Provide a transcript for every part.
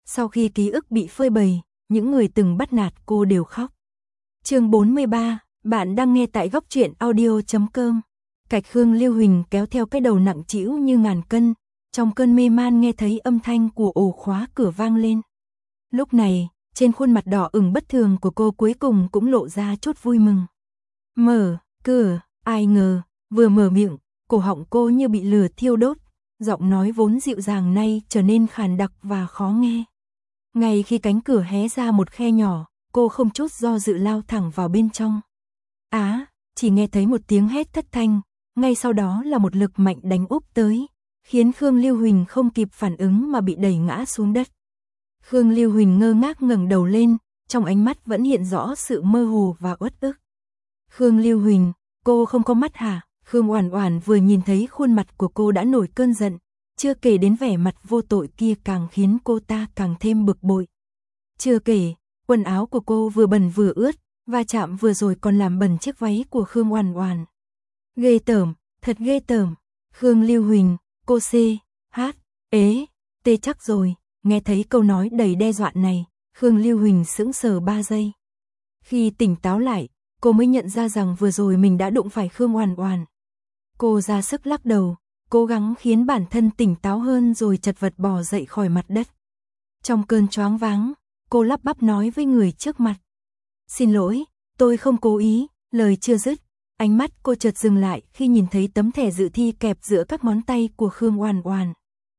Sau khi ký ức bị phơi bày, những người từng bắt nạt cô đều khóc. Chương 43, bạn đang nghe tại góc truyện audio.com. Cạch Khương Lưu Huỳnh kéo theo cái đầu nặng trĩu như ngàn cân, trong cơn mê man nghe thấy âm thanh của ổ khóa cửa vang lên. Lúc này, trên khuôn mặt đỏ ửng bất thường của cô cuối cùng cũng lộ ra chút vui mừng. Mở cửa, ai ngờ, vừa mở miệng, cổ họng cô như bị lửa thiêu đốt, giọng nói vốn dịu dàng nay trở nên khàn đặc và khó nghe. Ngay khi cánh cửa hé ra một khe nhỏ, cô không chút do dự lao thẳng vào bên trong. Chỉ nghe thấy một tiếng hét thất thanh, ngay sau đó là một lực mạnh đánh úp tới, khiến Khương Lưu Huỳnh không kịp phản ứng mà bị đẩy ngã xuống đất. Khương Lưu Huỳnh ngơ ngác ngẩng đầu lên, trong ánh mắt vẫn hiện rõ sự mơ hồ và uất ức. Khương Lưu Huỳnh, cô không có mắt hả? Khương Oản Oản vừa nhìn thấy khuôn mặt của cô đã nổi cơn giận, chưa kể đến vẻ mặt vô tội kia càng khiến cô ta càng thêm bực bội. Chưa kể, quần áo của cô vừa bẩn vừa ướt, va chạm vừa rồi còn làm bẩn chiếc váy của Khương Oản Oản. Ghê tởm, thật ghê tởm. Khương Lưu Huỳnh, cô tê chắc rồi. Nghe thấy câu nói đầy đe dọa này, Khương Lưu Huỳnh sững sờ 3 giây. Khi tỉnh táo lại, cô mới nhận ra rằng vừa rồi mình đã đụng phải Khương Oản Oản. Cô ra sức lắc đầu, cố gắng khiến bản thân tỉnh táo hơn rồi chật vật bò dậy khỏi mặt đất. Trong cơn choáng váng, cô lắp bắp nói với người trước mặt. Xin lỗi, tôi không cố ý. Lời chưa dứt, ánh mắt cô chợt dừng lại khi nhìn thấy tấm thẻ dự thi kẹp giữa các ngón tay của Khương Oản Oản.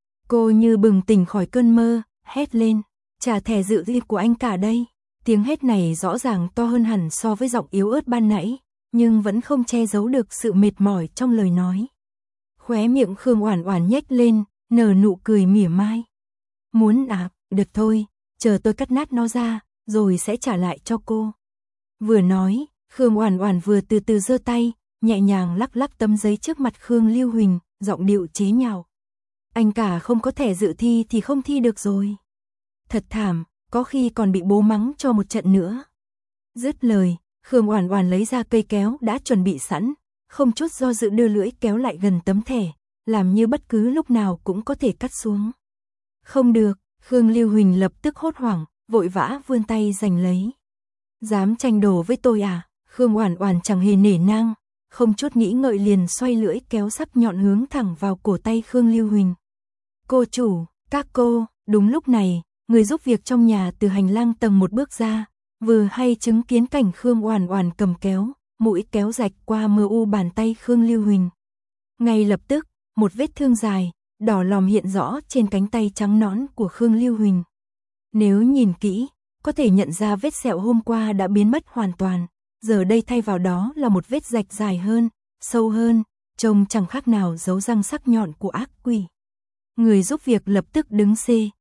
Cô như bừng tỉnh khỏi cơn mơ, hét lên, trả thẻ dự thi của anh cả đây. Tiếng hét này rõ ràng to hơn hẳn so với giọng yếu ớt ban nãy, nhưng vẫn không che giấu được sự mệt mỏi trong lời nói. Khóe miệng Khương Oản Oản nhếch lên, nở nụ cười mỉa mai. Muốn được thôi, chờ tôi cắt nát nó ra, rồi sẽ trả lại cho cô. Vừa nói, Khương Oản Oản vừa từ từ giơ tay, nhẹ nhàng lắc lắc tấm giấy trước mặt Khương Lưu Huỳnh, giọng điệu chế nhạo. Anh cả không có thẻ dự thi thì không thi được rồi. Thật thảm, có khi còn bị bố mắng cho một trận nữa. Dứt lời, Khương Oản Oản lấy ra cây kéo đã chuẩn bị sẵn, không chút do dự đưa lưỡi kéo lại gần tấm thẻ, làm như bất cứ lúc nào cũng có thể cắt xuống. Không được, Khương Lưu Huỳnh lập tức hốt hoảng, vội vã vươn tay giành lấy. Dám tranh đồ với tôi à? Khương Oản Oản chẳng hề nể nang, không chút nghĩ ngợi liền xoay lưỡi kéo sắc nhọn hướng thẳng vào cổ tay Khương Lưu Huỳnh. Cô chủ, các cô. Đúng lúc này, người giúp việc trong nhà từ hành lang tầng 1 bước ra, vừa hay chứng kiến cảnh Khương Oản Oản cầm kéo, mũi kéo rạch qua mờ u bàn tay Khương Lưu Huỳnh. Ngay lập tức, một vết thương dài, đỏ lòm hiện rõ trên cánh tay trắng nõn của Khương Lưu Huỳnh. Nếu nhìn kỹ, có thể nhận ra vết sẹo hôm qua đã biến mất hoàn toàn, giờ đây thay vào đó là một vết rạch dài hơn, sâu hơn, trông chẳng khác nào dấu răng sắc nhọn của ác quỷ. Người giúp việc lập tức đứng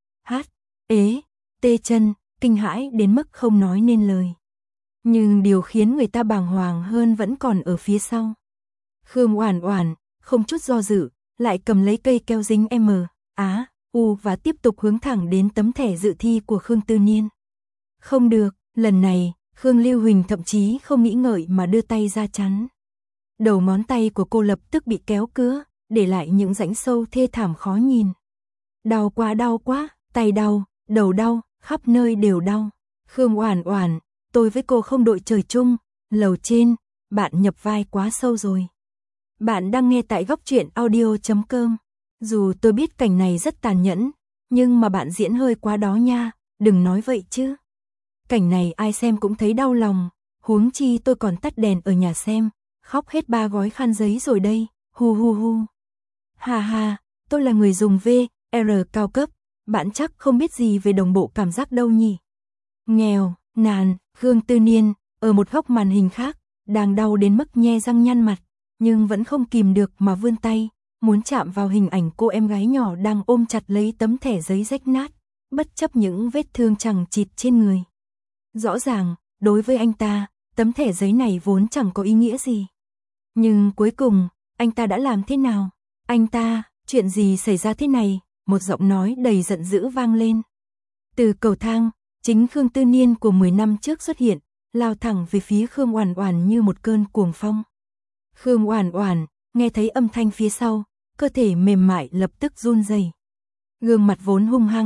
tê chân, kinh hãi đến mức không nói nên lời. Nhưng điều khiến người ta bàng hoàng hơn vẫn còn ở phía sau. Khương Oản Oản không chút do dự, lại cầm lấy cây keo dính và tiếp tục hướng thẳng đến tấm thẻ dự thi của Khương Tư Niên. Không được, lần này, Khương Lưu Huỳnh thậm chí không nghĩ ngợi mà đưa tay ra chắn. Đầu ngón tay của cô lập tức bị kéo cứa, để lại những rãnh sâu thê thảm khó nhìn. Đau quá, tay đau, đầu đau, khắp nơi đều đau. Khương Oản Oản, tôi với cô không đội trời chung, lầu trên, bạn nhập vai quá sâu rồi. Bạn đang nghe tại góc truyện audio.com. Dù tôi biết cảnh này rất tàn nhẫn, nhưng mà bạn diễn hơi quá đó nha, đừng nói vậy chứ. Cảnh này ai xem cũng thấy đau lòng, huống chi tôi còn tắt đèn ở nhà xem, khóc hết 3 gói khăn giấy rồi đây, hu. Ha, tôi là người dùng VR cao cấp, bạn chắc không biết gì về đồng bộ cảm giác đâu nhỉ. Nghèo, nàn, Khương Tư Niên, ở một góc màn hình khác, đang đau đến mức nhe răng nhăn mặt, nhưng vẫn không kìm được mà vươn tay, muốn chạm vào hình ảnh cô em gái nhỏ đang ôm chặt lấy tấm thẻ giấy rách nát, bất chấp những vết thương chằng chịt trên người. Rõ ràng, đối với anh ta, tấm thẻ giấy này vốn chẳng có ý nghĩa gì. Nhưng cuối cùng, anh ta đã làm thế nào? Anh ta, chuyện gì xảy ra thế này? Một giọng nói đầy giận dữ vang lên. Từ cầu thang, chính Khương Tư Niên của 10 năm trước xuất hiện, lao thẳng về phía Khương Oản Oản như một cơn cuồng phong. Khương Oản Oản, nghe thấy âm thanh phía sau, cơ thể mềm mại lập tức run rẩy. Gương mặt vốn hung hăng,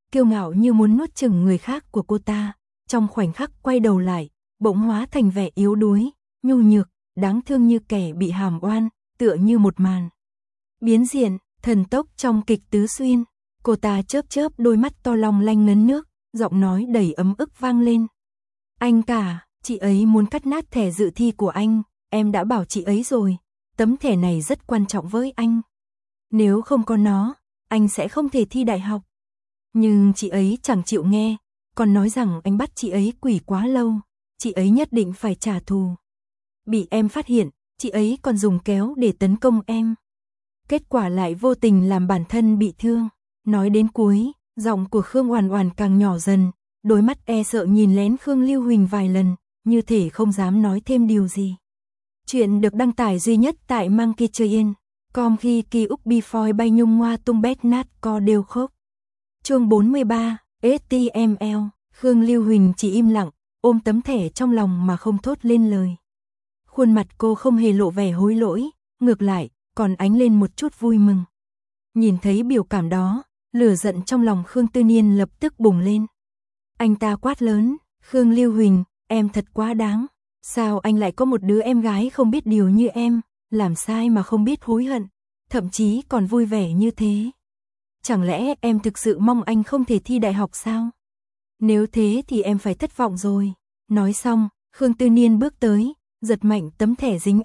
kiêu ngạo như muốn nuốt chửng người khác của cô ta, trong khoảnh khắc quay đầu lại, bỗng hóa thành vẻ yếu đuối, nhu nhược, đáng thương như kẻ bị hàm oan, tựa như một màn biến diện, thần tốc trong kịch Tứ Xuyên. Cô ta chớp chớp đôi mắt to long lanh ngấn nước, giọng nói đầy ấm ức vang lên. Anh cả, chị ấy muốn cắt nát thẻ dự thi của anh, em đã bảo chị ấy rồi, tấm thẻ này rất quan trọng với anh. Nếu không có nó, anh sẽ không thể thi đại học. Nhưng chị ấy chẳng chịu nghe, còn nói rằng anh bắt chị ấy quỷ quá lâu, chị ấy nhất định phải trả thù. Bị em phát hiện, chị ấy còn dùng kéo để tấn công em. Kết quả lại vô tình làm bản thân bị thương. Nói đến cuối, giọng của Khương Oản Oản càng nhỏ dần, đôi mắt e sợ nhìn lén Khương Lưu Huỳnh vài lần, như thể không dám nói thêm điều gì. Chuyện được đăng tải duy nhất tại Monkey Train. Com khi kỳ úc before bay nhung hoa tung bét nát co đều khốc. Chương 43, HTML. Khương Lưu Huỳnh chỉ im lặng, ôm tấm thẻ trong lòng mà không thốt lên lời. Khuôn mặt cô không hề lộ vẻ hối lỗi, ngược lại, còn ánh lên một chút vui mừng. Nhìn thấy biểu cảm đó, lửa giận trong lòng Khương Tư Niên lập tức bùng lên. Anh ta quát lớn, Khương Lưu Huỳnh, em thật quá đáng. Sao anh lại có một đứa em gái không biết điều như em, làm sai mà không biết hối hận, thậm chí còn vui vẻ như thế. Chẳng lẽ em thực sự mong anh không thể thi đại học sao? Nếu thế thì em phải thất vọng rồi. Nói xong, Khương Tư Niên bước tới, giật mạnh tấm thẻ dính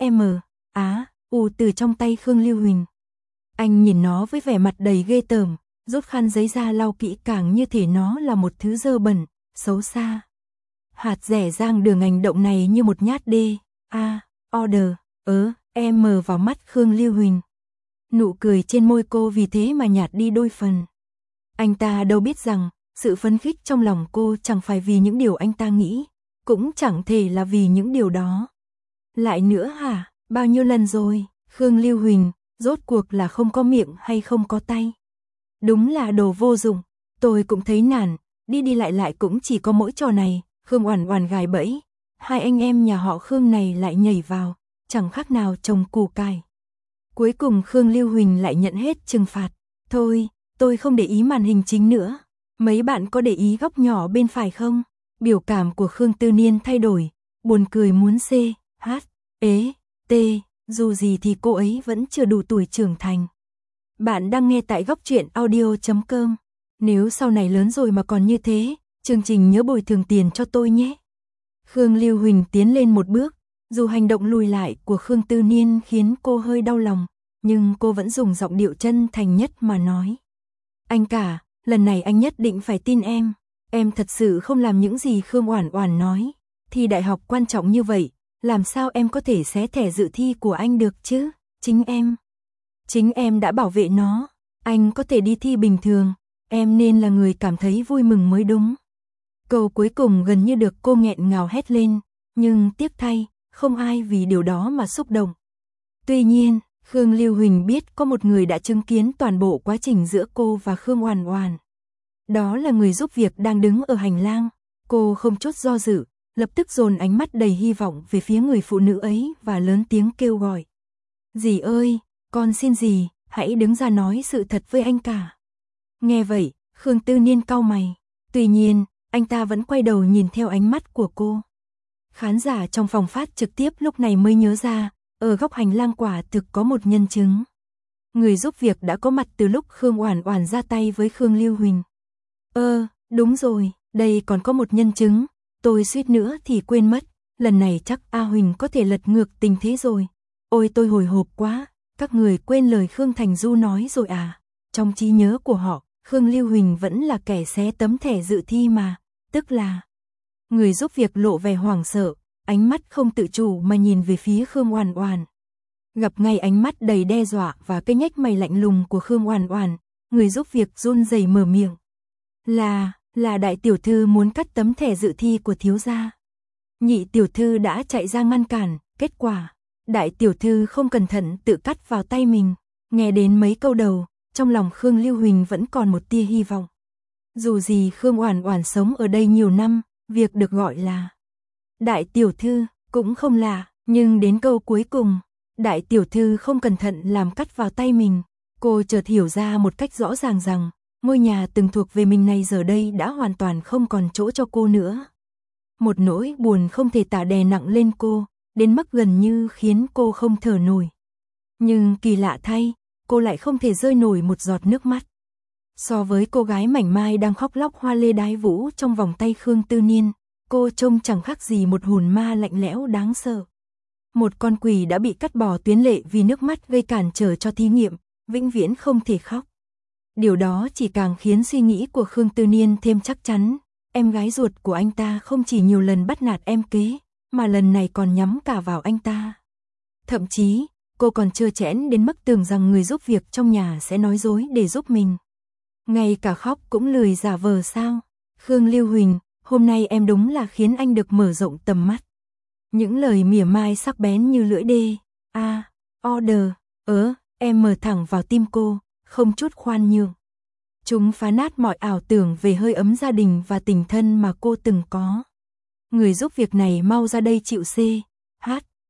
U từ trong tay Khương Lưu Huỳnh. Anh nhìn nó với vẻ mặt đầy ghê tởm, rút khăn giấy ra lau kỹ càng như thể nó là một thứ dơ bẩn, xấu xa. Hạt rẻ rang đường hành động này như một nhát order, mở vào mắt Khương Lưu Huỳnh. Nụ cười trên môi cô vì thế mà nhạt đi đôi phần. Anh ta đâu biết rằng, sự phấn khích trong lòng cô chẳng phải vì những điều anh ta nghĩ, cũng chẳng thể là vì những điều đó. Lại nữa hả, bao nhiêu lần rồi, Khương Lưu Huỳnh, rốt cuộc là không có miệng hay không có tay. Đúng là đồ vô dụng, tôi cũng thấy nản, đi đi lại lại cũng chỉ có mỗi trò này. Khương Oản Oản gài bẫy, hai anh em nhà họ Khương này lại nhảy vào, chẳng khác nào trồng củ cải. Cuối cùng Khương Lưu Huỳnh lại nhận hết trừng phạt. Thôi, tôi không để ý màn hình chính nữa. Mấy bạn có để ý góc nhỏ bên phải không? Biểu cảm của Khương Tư Niên thay đổi, buồn cười muốn dù gì thì cô ấy vẫn chưa đủ tuổi trưởng thành. Bạn đang nghe tại góc truyện audio.com. Nếu sau này lớn rồi mà còn như thế, chương trình nhớ bồi thường tiền cho tôi nhé. Khương Lưu Huỳnh tiến lên một bước, dù hành động lùi lại của Khương Tư Niên khiến cô hơi đau lòng, nhưng cô vẫn dùng giọng điệu chân thành nhất mà nói. Anh cả, lần này anh nhất định phải tin em thật sự không làm những gì Khương Oản Oản nói. Thi đại học quan trọng như vậy, làm sao em có thể xé thẻ dự thi của anh được chứ? Chính em đã bảo vệ nó, anh có thể đi thi bình thường, em nên là người cảm thấy vui mừng mới đúng. Câu cuối cùng gần như được cô nghẹn ngào hét lên, nhưng tiếc thay, không ai vì điều đó mà xúc động. Tuy nhiên, Khương Lưu Huỳnh biết có một người đã chứng kiến toàn bộ quá trình giữa cô và Khương Oản Oản. Đó là người giúp việc đang đứng ở hành lang. Cô không chút do dự, lập tức dồn ánh mắt đầy hy vọng về phía người phụ nữ ấy và lớn tiếng kêu gọi. Dì ơi, con xin dì, hãy đứng ra nói sự thật với anh cả. Nghe vậy, Khương Tư Niên cau mày. Tuy nhiên, anh ta vẫn quay đầu nhìn theo ánh mắt của cô. Khán giả trong phòng phát trực tiếp lúc này mới nhớ ra, ở góc hành lang quả thực có một nhân chứng. Người giúp việc đã có mặt từ lúc Khương Oản Oản ra tay với Khương Lưu Huỳnh. Đúng rồi, đây còn có một nhân chứng, tôi suýt nữa thì quên mất, lần này chắc A Huỳnh có thể lật ngược tình thế rồi. Ôi tôi hồi hộp quá, các người quên lời Khương Thành Du nói rồi à? Trong trí nhớ của họ, Khương Lưu Huỳnh vẫn là kẻ xé tấm thẻ dự thi mà, tức là... Người giúp việc lộ vẻ hoảng sợ, ánh mắt không tự chủ mà nhìn về phía Khương Oản Oản. Gặp ngay ánh mắt đầy đe dọa và cái nhếch mày lạnh lùng của Khương Oản Oản, người giúp việc run rẩy mở miệng. Là đại tiểu thư muốn cắt tấm thẻ dự thi của thiếu gia. Nhị tiểu thư đã chạy ra ngăn cản, kết quả, đại tiểu thư không cẩn thận tự cắt vào tay mình. Nghe đến mấy câu đầu, trong lòng Khương Lưu Huỳnh vẫn còn một tia hy vọng. Dù gì Khương Oản Oản sống ở đây nhiều năm, việc được gọi là đại tiểu thư cũng không lạ, nhưng đến câu cuối cùng, đại tiểu thư không cẩn thận làm cắt vào tay mình, cô chợt hiểu ra một cách rõ ràng rằng, ngôi nhà từng thuộc về mình này giờ đây đã hoàn toàn không còn chỗ cho cô nữa. Một nỗi buồn không thể tả đè nặng lên cô, đến mức gần như khiến cô không thở nổi. Nhưng kỳ lạ thay, cô lại không thể rơi nổi một giọt nước mắt. So với cô gái mảnh mai đang khóc lóc hoa lê đái vũ trong vòng tay Khương Tư Niên, cô trông chẳng khác gì một hồn ma lạnh lẽo đáng sợ. Một con quỷ đã bị cắt bỏ tuyến lệ vì nước mắt gây cản trở cho thí nghiệm, vĩnh viễn không thể khóc. Điều đó chỉ càng khiến suy nghĩ của Khương Tư Niên thêm chắc chắn, em gái ruột của anh ta không chỉ nhiều lần bắt nạt em kế, mà lần này còn nhắm cả vào anh ta. Thậm chí, cô còn trơ trẽn đến mức tưởng rằng người giúp việc trong nhà sẽ nói dối để giúp mình. Ngay cả khóc cũng lười giả vờ sao? Khương Lưu Huỳnh, hôm nay em đúng là khiến anh được mở rộng tầm mắt. Những lời mỉa mai sắc bén như lưỡi đê. Order, em mở thẳng vào tim cô, không chút khoan nhượng. Chúng phá nát mọi ảo tưởng về hơi ấm gia đình và tình thân mà cô từng có. Người giúp việc này mau ra đây chịu C, H,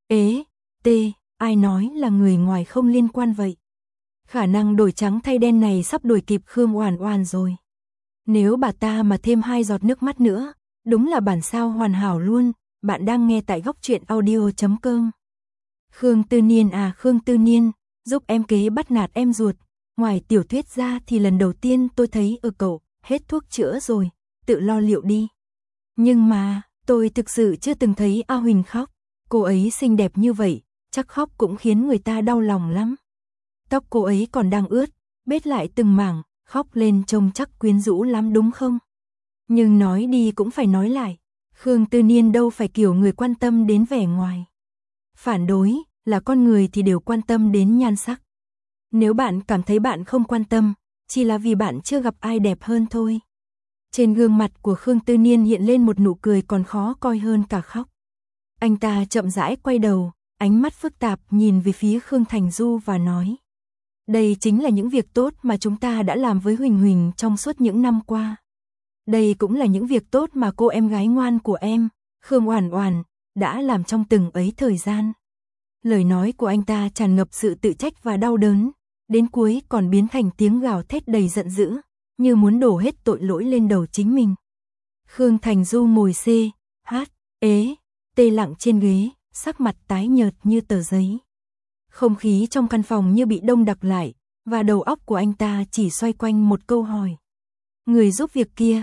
T, ai nói là người ngoài không liên quan vậy? Khả năng đổi trắng thay đen này sắp đuổi kịp Khương Oản Oản rồi. Nếu bà ta mà thêm 2 giọt nước mắt nữa, đúng là bản sao hoàn hảo luôn. Bạn đang nghe tại Góc Truyện Audio.com. Khương Tư Niên Khương Tư Niên, giúp em kế bắt nạt em ruột. Ngoài tiểu thuyết ra thì lần đầu tiên tôi thấy cậu hết thuốc chữa rồi, tự lo liệu đi. Nhưng mà, tôi thực sự chưa từng thấy A Huỳnh khóc. Cô ấy xinh đẹp như vậy, chắc khóc cũng khiến người ta đau lòng lắm. Tóc cô ấy còn đang ướt, bết lại từng mảng, khóc lên trông chắc quyến rũ lắm đúng không? Nhưng nói đi cũng phải nói lại, Khương Tư Niên đâu phải kiểu người quan tâm đến vẻ ngoài. Phản đối, là con người thì đều quan tâm đến nhan sắc. Nếu bạn cảm thấy bạn không quan tâm, chỉ là vì bạn chưa gặp ai đẹp hơn thôi. Trên gương mặt của Khương Tư Niên hiện lên một nụ cười còn khó coi hơn cả khóc. Anh ta chậm rãi quay đầu, ánh mắt phức tạp nhìn về phía Khương Thành Du và nói. Đây chính là những việc tốt mà chúng ta đã làm với Huỳnh Huỳnh trong suốt những năm qua. Đây cũng là những việc tốt mà cô em gái ngoan của em, Khương Oản Oản, đã làm trong từng ấy thời gian. Lời nói của anh ta tràn ngập sự tự trách và đau đớn, đến cuối còn biến thành tiếng gào thét đầy giận dữ, như muốn đổ hết tội lỗi lên đầu chính mình. Khương Thành Du ngồi C, H, T lặng trên ghế, sắc mặt tái nhợt như tờ giấy. Không khí trong căn phòng như bị đông đặc lại, và đầu óc của anh ta chỉ xoay quanh một câu hỏi. Người giúp việc kia,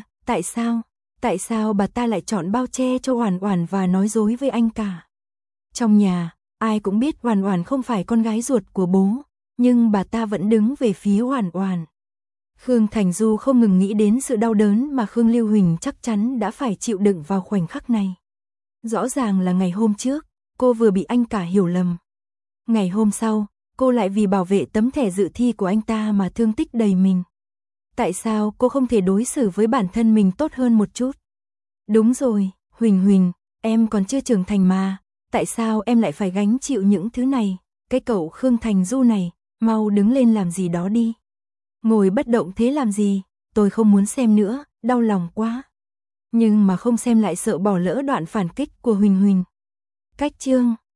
tại sao bà ta lại chọn bao che cho Oản Oản và nói dối với anh cả? Trong nhà, ai cũng biết Oản Oản không phải con gái ruột của bố, nhưng bà ta vẫn đứng về phía Oản Oản. Khương Thành Du không ngừng nghĩ đến sự đau đớn mà Khương Lưu Huỳnh chắc chắn đã phải chịu đựng vào khoảnh khắc này. Rõ ràng là ngày hôm trước, cô vừa bị anh cả hiểu lầm. Ngày hôm sau, cô lại vì bảo vệ tấm thẻ dự thi của anh ta mà thương tích đầy mình. Tại sao cô không thể đối xử với bản thân mình tốt hơn một chút? Đúng rồi, Huỳnh Huỳnh, em còn chưa trưởng thành mà, tại sao em lại phải gánh chịu những thứ này? Cái cậu Khương Thành Du này, mau đứng lên làm gì đó đi. Ngồi bất động thế làm gì, tôi không muốn xem nữa, đau lòng quá. Nhưng mà không xem lại sợ bỏ lỡ đoạn phản kích của Huỳnh Huỳnh. Cách chương